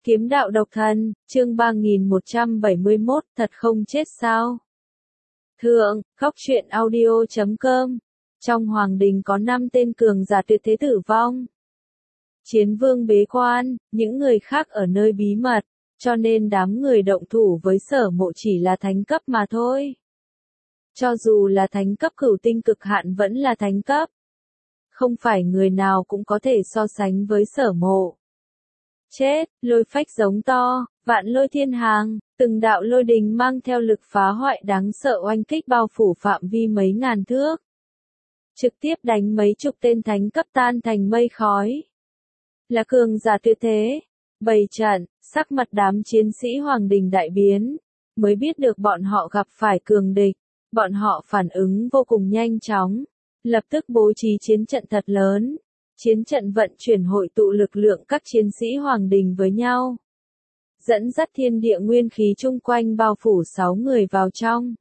Kiếm đạo độc thân, chương 3171, thật không chết sao? Thượng, Khóc Chuyện Audio.com. Trong hoàng đình có 5 tên cường giả tuyệt thế tử vong. Chiến vương bế quan, những người khác ở nơi bí mật, cho nên đám người động thủ với Sở Mộ chỉ là thánh cấp mà thôi. Cho dù là thánh cấp cửu tinh cực hạn vẫn là thánh cấp. Không phải người nào cũng có thể so sánh với Sở Mộ. Chết, lôi phách giống to, vạn lôi thiên hàng, từng đạo lôi đình mang theo lực phá hoại đáng sợ oanh kích bao phủ phạm vi mấy ngàn thước. Trực tiếp đánh mấy chục tên thánh cấp tan thành mây khói. Là cường giả tuyệt thế. Bày trận, sắc mặt đám chiến sĩ hoàng đình đại biến, mới biết được bọn họ gặp phải cường địch, bọn họ phản ứng vô cùng nhanh chóng, lập tức bố trí chiến trận thật lớn. Chiến trận vận chuyển hội tụ lực lượng các chiến sĩ hoàng đình với nhau. Dẫn dắt thiên địa nguyên khí chung quanh bao phủ 6 người vào trong.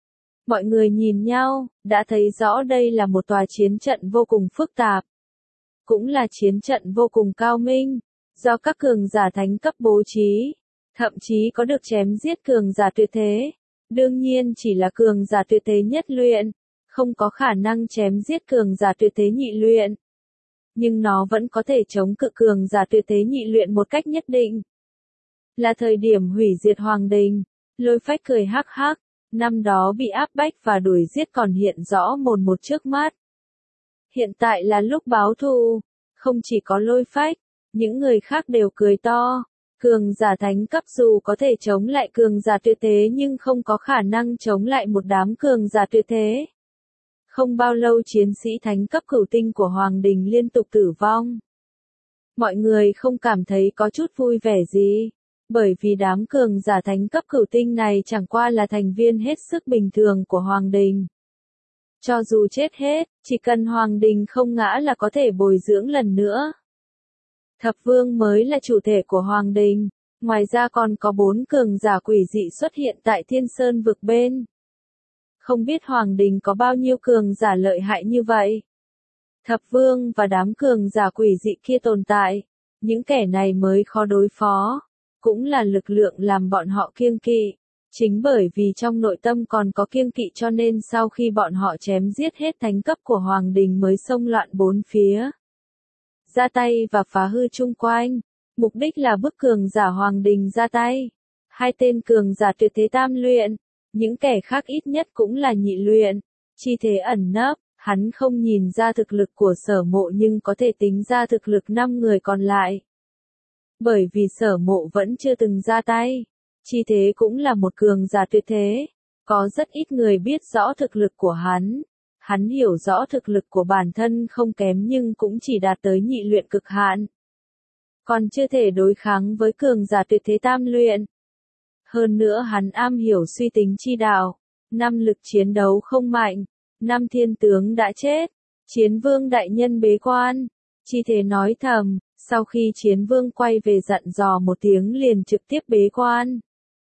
Mọi người nhìn nhau, đã thấy rõ đây là một tòa chiến trận vô cùng phức tạp. Cũng là chiến trận vô cùng cao minh, do các cường giả thánh cấp bố trí. Thậm chí có được chém giết cường giả tuyệt thế. Đương nhiên chỉ là cường giả tuyệt thế nhất luyện, không có khả năng chém giết cường giả tuyệt thế nhị luyện. Nhưng nó vẫn có thể chống cự cường giả tuyệt thế nhị luyện một cách nhất định. Là thời điểm hủy diệt hoàng đình, lôi phách cười hắc hắc, năm đó bị áp bách và đuổi giết còn hiện rõ mồn một trước mắt. Hiện tại là lúc báo thù, không chỉ có lôi phách, những người khác đều cười to. Cường giả thánh cấp dù có thể chống lại cường giả tuyệt thế nhưng không có khả năng chống lại một đám cường giả tuyệt thế. Không bao lâu chiến sĩ thánh cấp cửu tinh của Hoàng Đình liên tục tử vong. Mọi người không cảm thấy có chút vui vẻ gì, bởi vì đám cường giả thánh cấp cửu tinh này chẳng qua là thành viên hết sức bình thường của Hoàng Đình. Cho dù chết hết, chỉ cần Hoàng Đình không ngã là có thể bồi dưỡng lần nữa. Thập vương mới là chủ thể của Hoàng Đình, ngoài ra còn có 4 cường giả quỷ dị xuất hiện tại Thiên Sơn vực bên. Không biết Hoàng Đình có bao nhiêu cường giả lợi hại như vậy. Thập vương và đám cường giả quỷ dị kia tồn tại, những kẻ này mới khó đối phó, cũng là lực lượng làm bọn họ kiêng kỵ. Chính bởi vì trong nội tâm còn có kiêng kỵ cho nên sau khi bọn họ chém giết hết thánh cấp của Hoàng Đình mới xông loạn bốn phía. Ra tay và phá hư chung quanh, mục đích là bức cường giả Hoàng Đình ra tay. 2 tên cường giả tuyệt thế tam luyện. Những kẻ khác ít nhất cũng là nhị luyện, chi thế ẩn nấp, hắn không nhìn ra thực lực của Sở Mộ nhưng có thể tính ra thực lực 5 người còn lại. Bởi vì Sở Mộ vẫn chưa từng ra tay, chi thế cũng là một cường giả tuyệt thế, có rất ít người biết rõ thực lực của hắn hiểu rõ thực lực của bản thân không kém nhưng cũng chỉ đạt tới nhị luyện cực hạn. Còn chưa thể đối kháng với cường giả tuyệt thế tam luyện. Hơn nữa hắn am hiểu suy tính chi đạo, 5 lực chiến đấu không mạnh, 5 thiên tướng đã chết, chiến vương đại nhân bế quan, chi thế nói thầm, sau khi chiến vương quay về dặn dò một tiếng liền trực tiếp bế quan.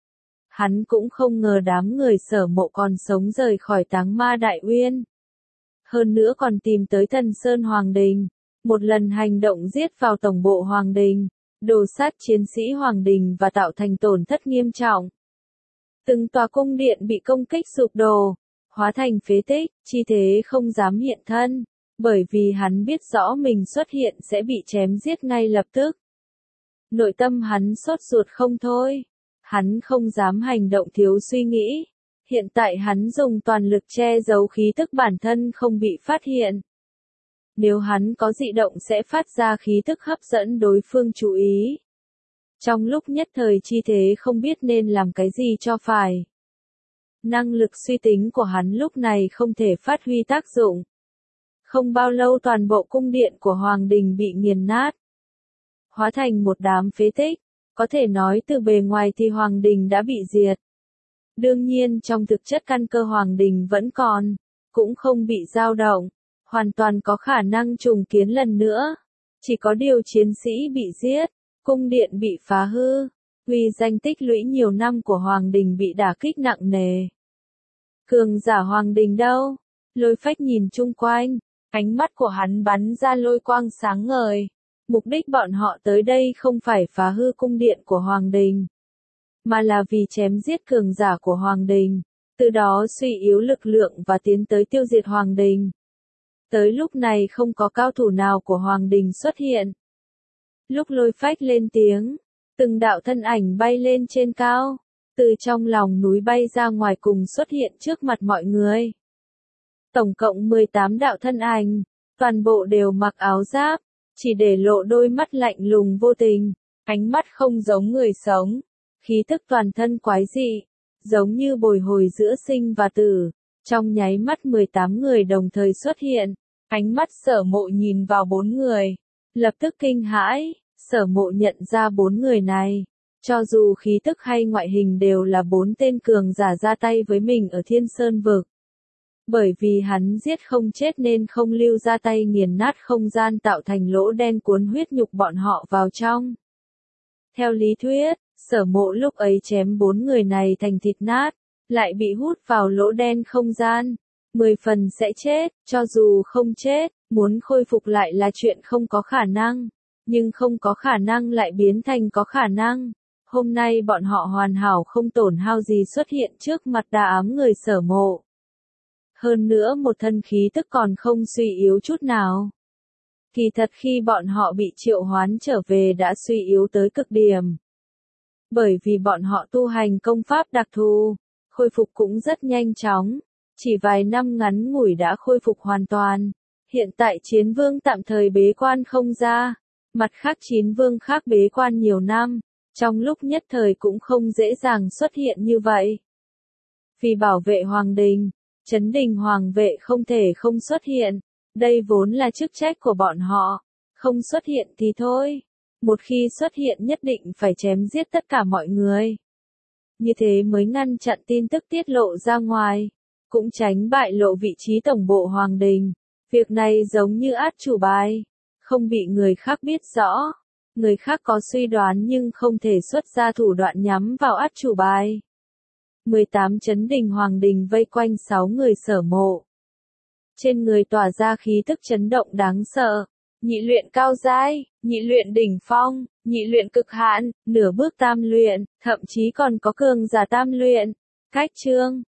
Hắn cũng không ngờ đám người Sở Mộ còn sống rời khỏi Táng Ma Đại Uyên. Hơn nữa còn tìm tới Thần Sơn Hoàng Đình, một lần hành động giết vào tổng bộ Hoàng Đình. Đồ sát chiến sĩ Hoàng Đình và tạo thành tổn thất nghiêm trọng. Từng tòa cung điện bị công kích sụp đổ, hóa thành phế tích, chi thế không dám hiện thân, bởi vì hắn biết rõ mình xuất hiện sẽ bị chém giết ngay lập tức. Nội tâm hắn sốt ruột không thôi, hắn không dám hành động thiếu suy nghĩ, hiện tại hắn dùng toàn lực che giấu khí tức bản thân không bị phát hiện. Nếu hắn có dị động sẽ phát ra khí tức hấp dẫn đối phương chú ý. Trong lúc nhất thời chi thế không biết nên làm cái gì cho phải. Năng lực suy tính của hắn lúc này không thể phát huy tác dụng. Không bao lâu toàn bộ cung điện của Hoàng Đình bị nghiền nát. Hóa thành một đám phế tích, có thể nói từ bề ngoài thì Hoàng Đình đã bị diệt. Đương nhiên trong thực chất căn cơ Hoàng Đình vẫn còn, cũng không bị dao động. Hoàn toàn có khả năng trùng kiến lần nữa. Chỉ có điều chiến sĩ bị giết, cung điện bị phá hư, uy danh tích lũy nhiều năm của Hoàng Đình bị đả kích nặng nề. Cường giả Hoàng Đình đâu? Lôi phách nhìn chung quanh, ánh mắt của hắn bắn ra lôi quang sáng ngời. Mục đích bọn họ tới đây không phải phá hư cung điện của Hoàng Đình, mà là vì chém giết cường giả của Hoàng Đình, từ đó suy yếu lực lượng và tiến tới tiêu diệt Hoàng Đình. Tới lúc này không có cao thủ nào của Hoàng Đình xuất hiện. Lúc Lôi Phách lên tiếng, từng đạo thân ảnh bay lên trên cao, từ trong lòng núi bay ra ngoài cùng xuất hiện trước mặt mọi người. Tổng cộng 18 đạo thân ảnh, toàn bộ đều mặc áo giáp, chỉ để lộ đôi mắt lạnh lùng vô tình, ánh mắt không giống người sống, khí tức toàn thân quái dị, giống như bồi hồi giữa sinh và tử. Trong nháy mắt 18 người đồng thời xuất hiện, ánh mắt Sở Mộ nhìn vào 4 người, lập tức kinh hãi. Sở Mộ nhận ra 4 người này, cho dù khí tức hay ngoại hình đều là 4 tên cường giả ra tay với mình ở Thiên Sơn Vực. Bởi vì hắn giết không chết nên không lưu ra tay nghiền nát không gian tạo thành lỗ đen cuốn huyết nhục bọn họ vào trong. Theo lý thuyết, Sở Mộ lúc ấy chém 4 người này thành thịt nát, lại bị hút vào lỗ đen không gian, 10 phần sẽ chết, cho dù không chết, muốn khôi phục lại là chuyện không có khả năng, nhưng không có khả năng lại biến thành có khả năng. Hôm nay bọn họ hoàn hảo không tổn hao gì xuất hiện trước mặt đa ám người Sở Mộ. Hơn nữa một thân khí tức còn không suy yếu chút nào. Kỳ thật khi bọn họ bị triệu hoán trở về đã suy yếu tới cực điểm. Bởi vì bọn họ tu hành công pháp đặc thù, khôi phục cũng rất nhanh chóng, chỉ vài năm ngắn ngủi đã khôi phục hoàn toàn. Hiện tại Chiến Vương tạm thời bế quan không ra, mặt khác Chiến Vương khác bế quan nhiều năm, trong lúc nhất thời cũng không dễ dàng xuất hiện như vậy. Vì bảo vệ Hoàng Đình, Trấn Đình Hoàng vệ không thể không xuất hiện, đây vốn là chức trách của bọn họ, không xuất hiện thì thôi, một khi xuất hiện nhất định phải chém giết tất cả mọi người. Như thế mới ngăn chặn tin tức tiết lộ ra ngoài, cũng tránh bại lộ vị trí tổng bộ Hoàng Đình. Việc này giống như át chủ bài, không bị người khác biết rõ, người khác có suy đoán nhưng không thể xuất ra thủ đoạn nhắm vào át chủ bài. 18 Trấn Đình Hoàng Đình vây quanh 6 người Sở Mộ. Trên người tỏa ra khí tức chấn động đáng sợ, nhị luyện cao giai, nhị luyện đỉnh phong, nhị luyện cực hạn, nửa bước tam luyện, thậm chí còn có cường giả tam luyện. Cách chương